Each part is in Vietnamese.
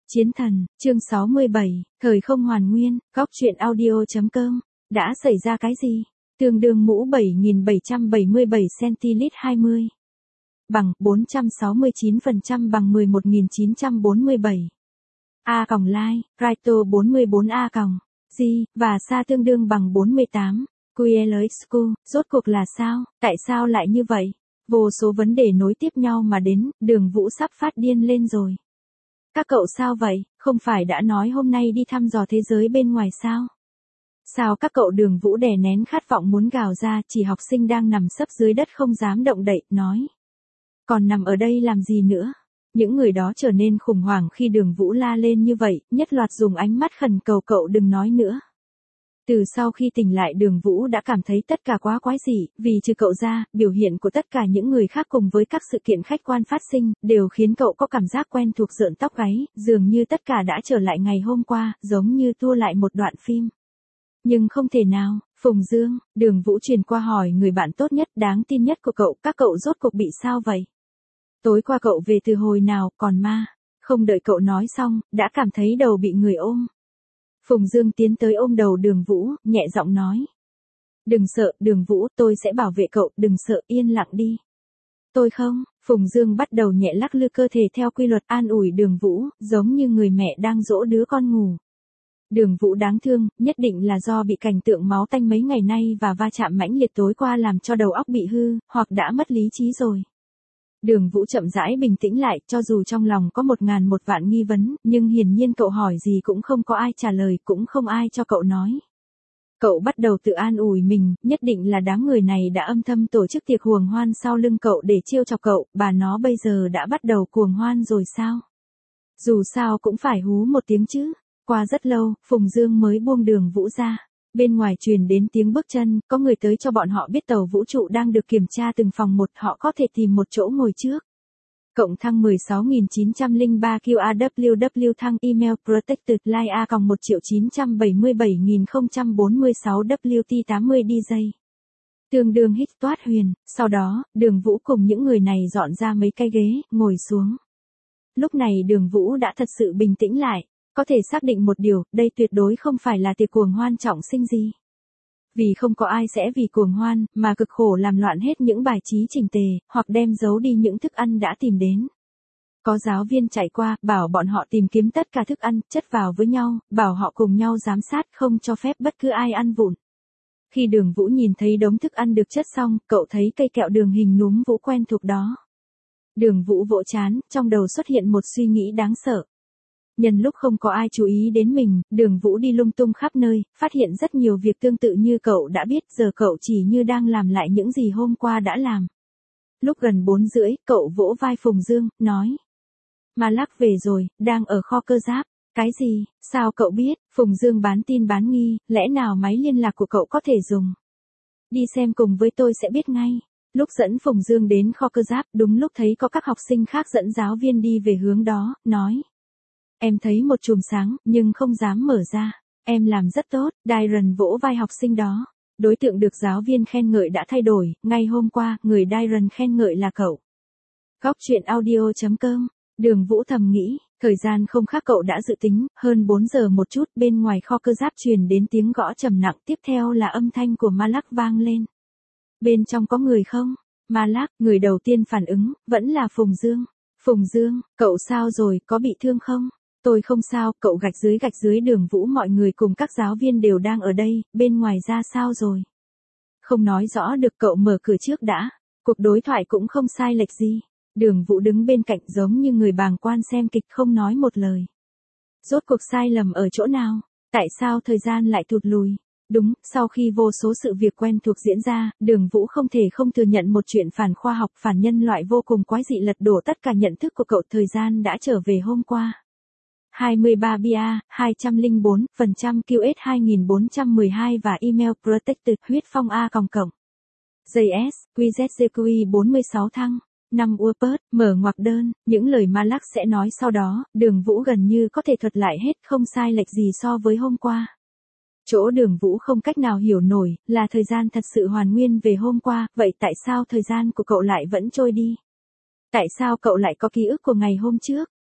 Chiến thần, chương 67, thời không hoàn nguyên, góc truyện audio.com, đã xảy ra cái gì? Tương đương mũ 7.777 centilít 20. Bằng 469% bằng 11.947. A còng lai, Raito 44A còng, G, và Sa tương đương bằng 48. QLXQ, rốt cuộc là sao? Tại sao lại như vậy? Vô số vấn đề nối tiếp nhau mà đến, Đường Vũ sắp phát điên lên rồi. Các cậu sao vậy, không phải đã nói hôm nay đi thăm dò thế giới bên ngoài sao? Sao các cậu? Đường Vũ đè nén khát vọng muốn gào ra, chỉ học sinh đang nằm sấp dưới đất không dám động đậy, nói. Còn nằm ở đây làm gì nữa? Những người đó trở nên khủng hoảng khi Đường Vũ la lên như vậy, nhất loạt dùng ánh mắt khẩn cầu cậu đừng nói nữa. Từ sau khi tỉnh lại Đường Vũ đã cảm thấy tất cả quá quái dị, vì trừ cậu ra, biểu hiện của tất cả những người khác cùng với các sự kiện khách quan phát sinh, đều khiến cậu có cảm giác quen thuộc rợn tóc gáy, dường như tất cả đã trở lại ngày hôm qua, giống như tua lại một đoạn phim. Nhưng không thể nào, Phùng Dương, Đường Vũ truyền qua hỏi người bạn tốt nhất, đáng tin nhất của cậu, các cậu rốt cuộc bị sao vậy? Tối qua cậu về từ hồi nào, còn ma? Không đợi cậu nói xong, đã cảm thấy đầu bị người ôm. Phùng Dương tiến tới ôm đầu Đường Vũ, nhẹ giọng nói. Đừng sợ, Đường Vũ, tôi sẽ bảo vệ cậu, đừng sợ, yên lặng đi. Tôi không, Phùng Dương bắt đầu nhẹ lắc lư cơ thể theo quy luật an ủi Đường Vũ, giống như người mẹ đang dỗ đứa con ngủ. Đường Vũ đáng thương, nhất định là do bị cảnh tượng máu tanh mấy ngày nay và va chạm mãnh liệt tối qua làm cho đầu óc bị hư, hoặc đã mất lý trí rồi. Đường Vũ chậm rãi bình tĩnh lại, cho dù trong lòng có 1.000 vạn nghi vấn, nhưng hiển nhiên cậu hỏi gì cũng không có ai trả lời, cũng không ai cho cậu nói. Cậu bắt đầu tự an ủi mình, nhất định là đám người này đã âm thầm tổ chức tiệc cuồng hoan sau lưng cậu để trêu chọc cậu, bà nó bây giờ đã bắt đầu cuồng hoan rồi sao? Dù sao cũng phải hú một tiếng chứ. Qua rất lâu, Phùng Dương mới buông Đường Vũ ra. Bên ngoài truyền đến tiếng bước chân, có người tới cho bọn họ biết tàu vũ trụ đang được kiểm tra từng phòng một, họ có thể tìm một chỗ ngồi trước. Cộng thăng 16.903 QAWW thăng email protected line A-1.977.046 WT80 DJ. Tương đương hít toát huyền, sau đó, Đường Vũ cùng những người này dọn ra mấy cái ghế, ngồi xuống. Lúc này Đường Vũ đã thật sự bình tĩnh lại. Có thể xác định một điều, đây tuyệt đối không phải là tiệc cuồng hoan trọng sinh gì. Vì không có ai sẽ vì cuồng hoan, mà cực khổ làm loạn hết những bài trí chỉnh tề, hoặc đem giấu đi những thức ăn đã tìm đến. Có giáo viên chạy qua, bảo bọn họ tìm kiếm tất cả thức ăn, chất vào với nhau, bảo họ cùng nhau giám sát, không cho phép bất cứ ai ăn vụn. Khi Đường Vũ nhìn thấy đống thức ăn được chất xong, cậu thấy cây kẹo đường hình núm Vũ quen thuộc đó. Đường Vũ vỗ trán, trong đầu xuất hiện một suy nghĩ đáng sợ. Nhân lúc không có ai chú ý đến mình, Đường Vũ đi lung tung khắp nơi, phát hiện rất nhiều việc tương tự như cậu đã biết, giờ cậu chỉ như đang làm lại những gì hôm qua đã làm. Lúc gần 4:30, cậu vỗ vai Phùng Dương, nói. Ma Lắc về rồi, đang ở kho cơ giáp. Cái gì, sao cậu biết? Phùng Dương bán tin bán nghi, lẽ nào máy liên lạc của cậu có thể dùng? Đi xem cùng với tôi sẽ biết ngay. Lúc dẫn Phùng Dương đến kho cơ giáp, đúng lúc thấy có các học sinh khác dẫn giáo viên đi về hướng đó, nói. Em thấy một chùm sáng, nhưng không dám mở ra. Em làm rất tốt, Dairon vỗ vai học sinh đó. Đối tượng được giáo viên khen ngợi đã thay đổi, ngay hôm qua, người Dairon khen ngợi là cậu. Góc truyện audio.com, Đường Vũ thầm nghĩ, thời gian không khác cậu đã dự tính, hơn 4 giờ một chút, bên ngoài kho cơ giáp truyền đến tiếng gõ trầm nặng, tiếp theo là âm thanh của Ma Lắc vang lên. Bên trong có người không? Ma Lắc, người đầu tiên phản ứng, vẫn là Phùng Dương. Phùng Dương, cậu sao rồi, có bị thương không? Tôi không sao, cậu gạch dưới Đường Vũ, mọi người cùng các giáo viên đều đang ở đây, bên ngoài ra sao rồi? Không nói rõ được, cậu mở cửa trước đã. Cuộc đối thoại cũng không sai lệch gì. Đường Vũ đứng bên cạnh giống như người bàng quan xem kịch không nói một lời. Rốt cuộc sai lầm ở chỗ nào? Tại sao thời gian lại tụt lùi? Đúng, sau khi vô số sự việc quen thuộc diễn ra, Đường Vũ không thể không thừa nhận một chuyện phản khoa học, phản nhân loại vô cùng quái dị lật đổ tất cả nhận thức của cậu. Thời gian đã trở về hôm qua. 23 bia, 204% QS 2412 và email protected huyết phong A cộng. JS, QZGQI 46 thăng. 5 Wordpad, mở ngoặc đơn, những lời Ma Lắc sẽ nói sau đó, Đường Vũ gần như có thể thuật lại hết, không sai lệch gì so với hôm qua. Chỗ Đường Vũ không cách nào hiểu nổi, là thời gian thật sự hoàn nguyên về hôm qua, vậy tại sao thời gian của cậu lại vẫn trôi đi? Tại sao cậu lại có ký ức của ngày hôm trước?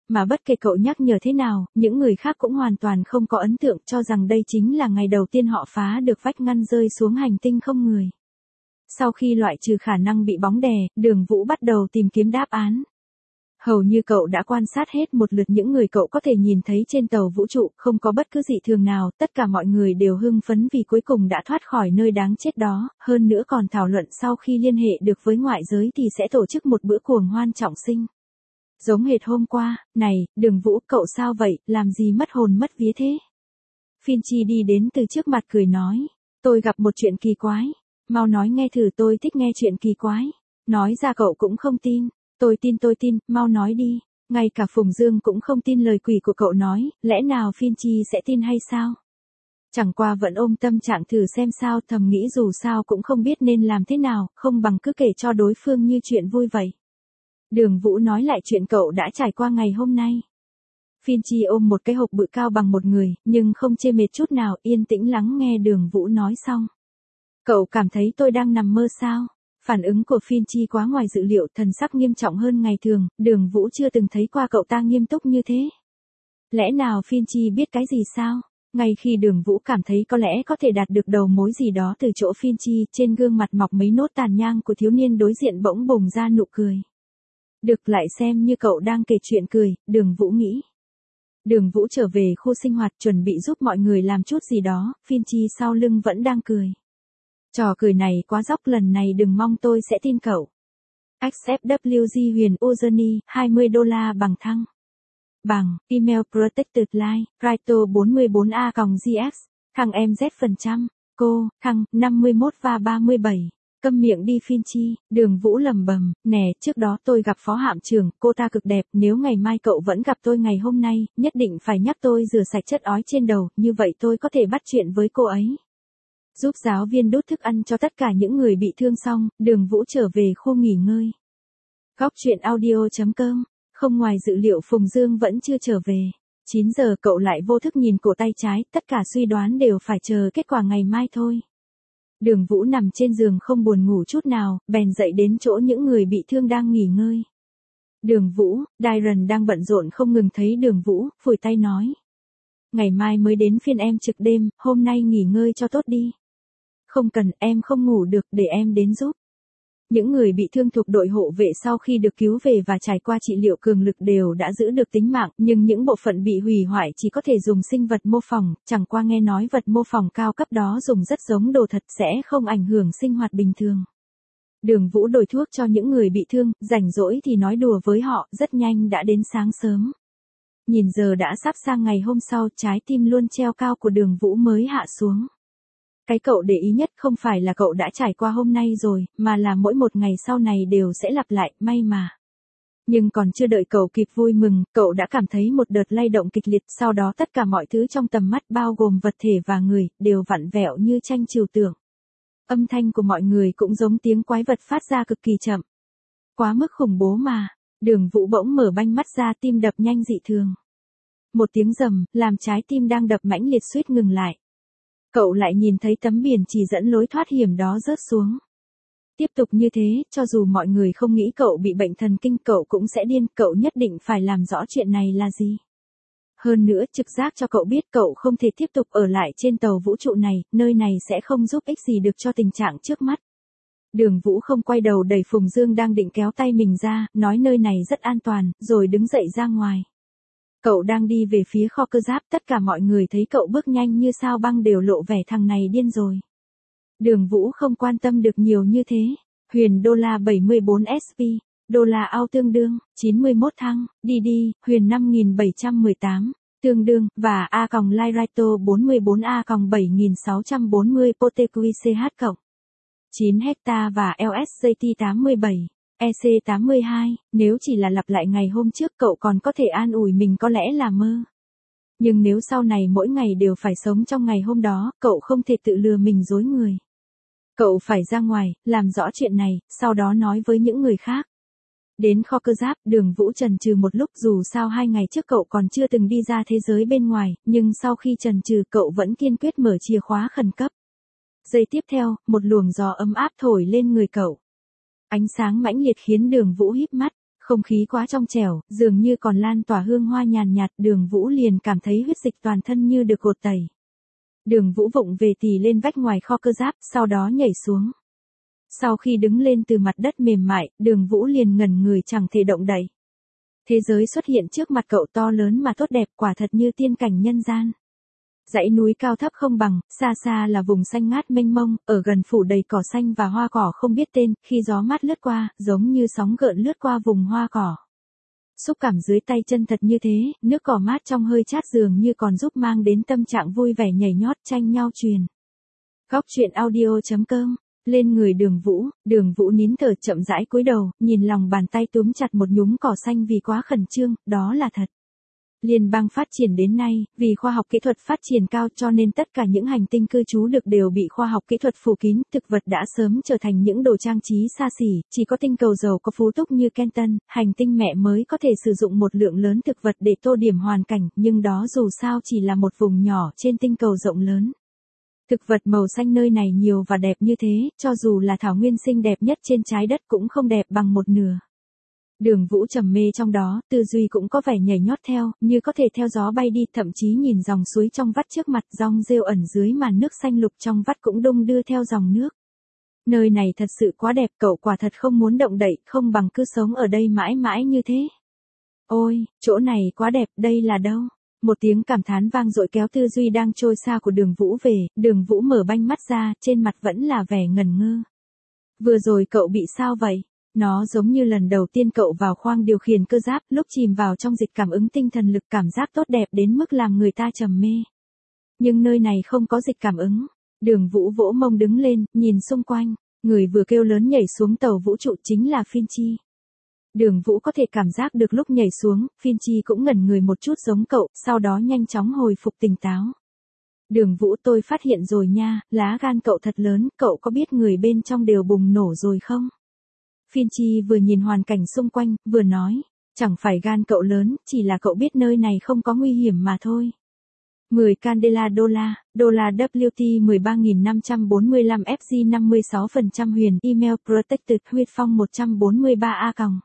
Mà bất kể cậu nhắc nhở thế nào, những người khác cũng hoàn toàn không có ấn tượng cho rằng đây chính là ngày đầu tiên họ phá được vách ngăn rơi xuống hành tinh không người. Sau khi loại trừ khả năng bị bóng đè, Đường Vũ bắt đầu tìm kiếm đáp án. Hầu như cậu đã quan sát hết một lượt những người cậu có thể nhìn thấy trên tàu vũ trụ, không có bất cứ dị thường nào, tất cả mọi người đều hưng phấn vì cuối cùng đã thoát khỏi nơi đáng chết đó, hơn nữa còn thảo luận sau khi liên hệ được với ngoại giới thì sẽ tổ chức một bữa cuồng hoan trọng sinh. Giống hệt hôm qua, này, Đường Vũ, cậu sao vậy, làm gì mất hồn mất vía thế? Finchi đi đến từ trước mặt cười nói, tôi gặp một chuyện kỳ quái, mau nói nghe thử, tôi thích nghe chuyện kỳ quái. Nói ra cậu cũng không tin. Tôi tin, mau nói đi. Ngay cả Phùng Dương cũng không tin lời quỷ của cậu nói, lẽ nào Finchi sẽ tin hay sao? Chẳng qua vẫn ôm tâm trạng thử xem sao, thầm nghĩ dù sao cũng không biết nên làm thế nào, không bằng cứ kể cho đối phương như chuyện vui vậy. Đường Vũ nói lại chuyện cậu đã trải qua ngày hôm nay. Finchi ôm một cái hộp bự cao bằng một người, nhưng không chê mệt chút nào, yên tĩnh lắng nghe Đường Vũ nói xong. Cậu cảm thấy tôi đang nằm mơ sao? Phản ứng của Finchi quá ngoài dự liệu, thần sắc nghiêm trọng hơn ngày thường, Đường Vũ chưa từng thấy qua cậu ta nghiêm túc như thế. Lẽ nào Finchi biết cái gì sao? Ngay khi Đường Vũ cảm thấy có lẽ có thể đạt được đầu mối gì đó từ chỗ Finchi, trên gương mặt mọc mấy nốt tàn nhang của thiếu niên đối diện bỗng bùng ra nụ cười. Được, lại xem như cậu đang kể chuyện cười, Đường Vũ nghĩ. Đường Vũ trở về khu sinh hoạt chuẩn bị giúp mọi người làm chút gì đó, Finchi sau lưng vẫn đang cười. Trò cười này quá dốc, lần này đừng mong tôi sẽ tin cậu. XFWG Huyền Uzerny, $20 bằng thăng. Bằng, email protected line, Raito 44A-GX, thằng em Z%, cô, thằng, 51 và 37. Câm miệng đi Finchi, Đường Vũ lầm bầm, nè, trước đó tôi gặp phó hạm trưởng, cô ta cực đẹp, nếu ngày mai cậu vẫn gặp tôi ngày hôm nay, nhất định phải nhắc tôi rửa sạch chất ói trên đầu, như vậy tôi có thể bắt chuyện với cô ấy. Giúp giáo viên đút thức ăn cho tất cả những người bị thương xong, Đường Vũ trở về khu nghỉ ngơi. Góc truyện audio.com, không ngoài dự liệu Phùng Dương vẫn chưa trở về. 9 giờ cậu lại vô thức nhìn cổ tay trái, tất cả suy đoán đều phải chờ kết quả ngày mai thôi. Đường Vũ nằm trên giường không buồn ngủ chút nào, bèn dậy đến chỗ những người bị thương đang nghỉ ngơi. Đường Vũ, Dairon đang bận rộn không ngừng thấy Đường Vũ, phủi tay nói. Ngày mai mới đến phiên em trực đêm, hôm nay nghỉ ngơi cho tốt đi. Không cần, em không ngủ được, để em đến giúp. Những người bị thương thuộc đội hộ vệ sau khi được cứu về và trải qua trị liệu cường lực đều đã giữ được tính mạng, nhưng những bộ phận bị hủy hoại chỉ có thể dùng sinh vật mô phỏng, chẳng qua nghe nói vật mô phỏng cao cấp đó dùng rất giống đồ thật sẽ không ảnh hưởng sinh hoạt bình thường. Đường Vũ đổi thuốc cho những người bị thương, rảnh rỗi thì nói đùa với họ, rất nhanh đã đến sáng sớm. Nhìn giờ đã sắp sang ngày hôm sau, trái tim luôn treo cao của Đường Vũ mới hạ xuống. Cái cậu để ý nhất không phải là cậu đã trải qua hôm nay rồi, mà là mỗi một ngày sau này đều sẽ lặp lại, may mà. Nhưng còn chưa đợi cậu kịp vui mừng, cậu đã cảm thấy một đợt lay động kịch liệt, sau đó tất cả mọi thứ trong tầm mắt bao gồm vật thể và người, đều vặn vẹo như tranh trừu tượng. Âm thanh của mọi người cũng giống tiếng quái vật phát ra cực kỳ chậm. Quá mức khủng bố mà, Đường Vũ bỗng mở banh mắt ra, tim đập nhanh dị thường. Một tiếng rầm, làm trái tim đang đập mãnh liệt suýt ngừng lại. Cậu lại nhìn thấy tấm biển chỉ dẫn lối thoát hiểm đó rớt xuống. Tiếp tục như thế, cho dù mọi người không nghĩ cậu bị bệnh thần kinh, cậu cũng sẽ điên, cậu nhất định phải làm rõ chuyện này là gì. Hơn nữa, trực giác cho cậu biết cậu không thể tiếp tục ở lại trên tàu vũ trụ này, nơi này sẽ không giúp ích gì được cho tình trạng trước mắt. Đường Vũ không quay đầu đẩy Phùng Dương đang định kéo tay mình ra, nói nơi này rất an toàn, rồi đứng dậy ra ngoài. Cậu đang đi về phía kho cơ giáp, tất cả mọi người thấy cậu bước nhanh như sao băng đều lộ vẻ thằng này điên rồi. Đường Vũ không quan tâm được nhiều như thế. Huyền $74 SP, đô-la Âu tương đương, 91 thăng, đi, Huyền 5718, tương đương, và A-Lyraito 44A-7640 POTQCH cộng. 9 hecta và LSJT 87. EC82, nếu chỉ là lặp lại ngày hôm trước cậu còn có thể an ủi mình có lẽ là mơ. Nhưng nếu sau này mỗi ngày đều phải sống trong ngày hôm đó, cậu không thể tự lừa mình dối người. Cậu phải ra ngoài, làm rõ chuyện này, sau đó nói với những người khác. Đến kho cơ giáp, Đường Vũ chần chừ một lúc, dù sao 2 ngày trước cậu còn chưa từng đi ra thế giới bên ngoài, nhưng sau khi chần chừ cậu vẫn kiên quyết mở chìa khóa khẩn cấp. Giây tiếp theo, một luồng gió ấm áp thổi lên người cậu. Ánh sáng mãnh liệt khiến Đường Vũ híp mắt, Không khí quá trong trẻo, dường như còn lan tỏa hương hoa nhàn nhạt, Đường Vũ liền cảm thấy huyết dịch toàn thân như được gột tẩy. Đường Vũ vụng về tì lên vách ngoài kho cơ giáp, sau đó nhảy xuống. Sau khi đứng lên từ mặt đất mềm mại, Đường Vũ liền ngẩn người chẳng thể động đậy. Thế giới xuất hiện trước mặt cậu to lớn mà tốt đẹp, quả thật như tiên cảnh nhân gian. Dãy núi cao thấp không bằng, xa xa là vùng xanh ngát mênh mông, ở gần phủ đầy cỏ xanh và hoa cỏ không biết tên, khi gió mát lướt qua, giống như sóng gợn lướt qua vùng hoa cỏ. Xúc cảm dưới tay chân thật như thế, nước cỏ mát trong hơi chát dường như còn giúp mang đến tâm trạng vui vẻ nhảy nhót tranh nhau truyền. Góc truyện audio.com. Lên người Đường Vũ nín thở chậm rãi cúi đầu, nhìn lòng bàn tay túm chặt một nhúm cỏ xanh vì quá khẩn trương, đó là thật. Liên bang phát triển đến nay, vì khoa học kỹ thuật phát triển cao cho nên tất cả những hành tinh cư trú được đều bị khoa học kỹ thuật phủ kín, thực vật đã sớm trở thành những đồ trang trí xa xỉ, chỉ có tinh cầu giàu có phú túc như Kenton, hành tinh mẹ mới có thể sử dụng một lượng lớn thực vật để tô điểm hoàn cảnh, nhưng đó dù sao chỉ là một vùng nhỏ trên tinh cầu rộng lớn. Thực vật màu xanh nơi này nhiều và đẹp như thế, cho dù là thảo nguyên xinh đẹp nhất trên trái đất cũng không đẹp bằng một nửa. Đường Vũ trầm mê trong đó, tư duy cũng có vẻ nhảy nhót theo, như có thể theo gió bay đi, thậm chí nhìn dòng suối trong vắt trước mặt, dòng rêu ẩn dưới màn nước xanh lục trong vắt cũng đung đưa theo dòng nước. Nơi này thật sự quá đẹp, cậu quả thật không muốn động đậy, không bằng cứ sống ở đây mãi mãi như thế. Ôi, chỗ này quá đẹp, đây là đâu? Một tiếng cảm thán vang dội kéo tư duy đang trôi xa của Đường Vũ về, Đường Vũ mở banh mắt ra, trên mặt vẫn là vẻ ngẩn ngơ. Vừa rồi cậu bị sao vậy? Nó giống như lần đầu tiên cậu vào khoang điều khiển cơ giáp, lúc chìm vào trong dịch cảm ứng tinh thần lực, cảm giác tốt đẹp đến mức làm người ta trầm mê. Nhưng nơi này không có dịch cảm ứng. Đường Vũ vỗ mông đứng lên, nhìn xung quanh, người vừa kêu lớn nhảy xuống tàu vũ trụ chính là Finchi. Đường Vũ có thể cảm giác được lúc nhảy xuống, Finchi cũng ngẩn người một chút giống cậu, sau đó nhanh chóng hồi phục tỉnh táo. Đường Vũ, tôi phát hiện rồi nha, lá gan cậu thật lớn, cậu có biết người bên trong đều bùng nổ rồi không? Finchi vừa nhìn hoàn cảnh xung quanh, vừa nói, chẳng phải gan cậu lớn, chỉ là cậu biết nơi này không có nguy hiểm mà thôi. 10 Candela đô la WT 13.545 FG 56% huyền, email protected huyết phong 143A còng.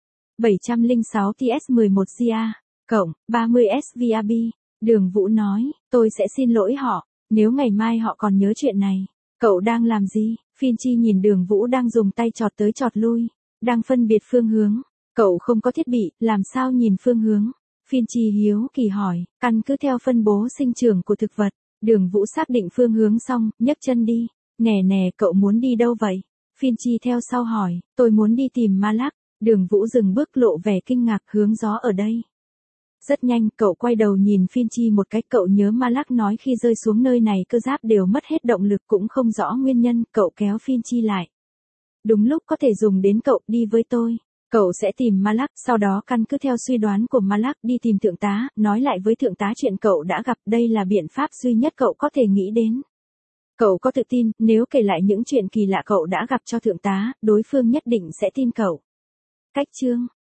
706 TS11 GA, cộng, 30 SVAB. Đường Vũ nói, tôi sẽ xin lỗi họ, nếu ngày mai họ còn nhớ chuyện này. Cậu đang làm gì? Finchi nhìn Đường Vũ đang dùng tay chọt tới chọt lui, đang phân biệt phương hướng. Cậu không có thiết bị, làm sao nhìn phương hướng? Finchi hiếu kỳ hỏi, căn cứ theo phân bố sinh trưởng của thực vật. Đường Vũ xác định phương hướng xong, nhấc chân đi. Nè, cậu muốn đi đâu vậy? Finchi theo sau hỏi, tôi muốn đi tìm Malak. Đường Vũ dừng bước lộ vẻ kinh ngạc, hướng gió ở đây. Rất nhanh, cậu quay đầu nhìn Finchi một cách, cậu nhớ Malak nói khi rơi xuống nơi này cơ giáp đều mất hết động lực, cũng không rõ nguyên nhân, cậu kéo Finchi lại. Đúng lúc có thể dùng đến cậu, đi với tôi. Cậu sẽ tìm Malak, sau đó căn cứ theo suy đoán của Malak đi tìm thượng tá, nói lại với thượng tá chuyện cậu đã gặp, đây là biện pháp duy nhất cậu có thể nghĩ đến. Cậu có tự tin, nếu kể lại những chuyện kỳ lạ cậu đã gặp cho thượng tá, đối phương nhất định sẽ tin cậu. Cách chương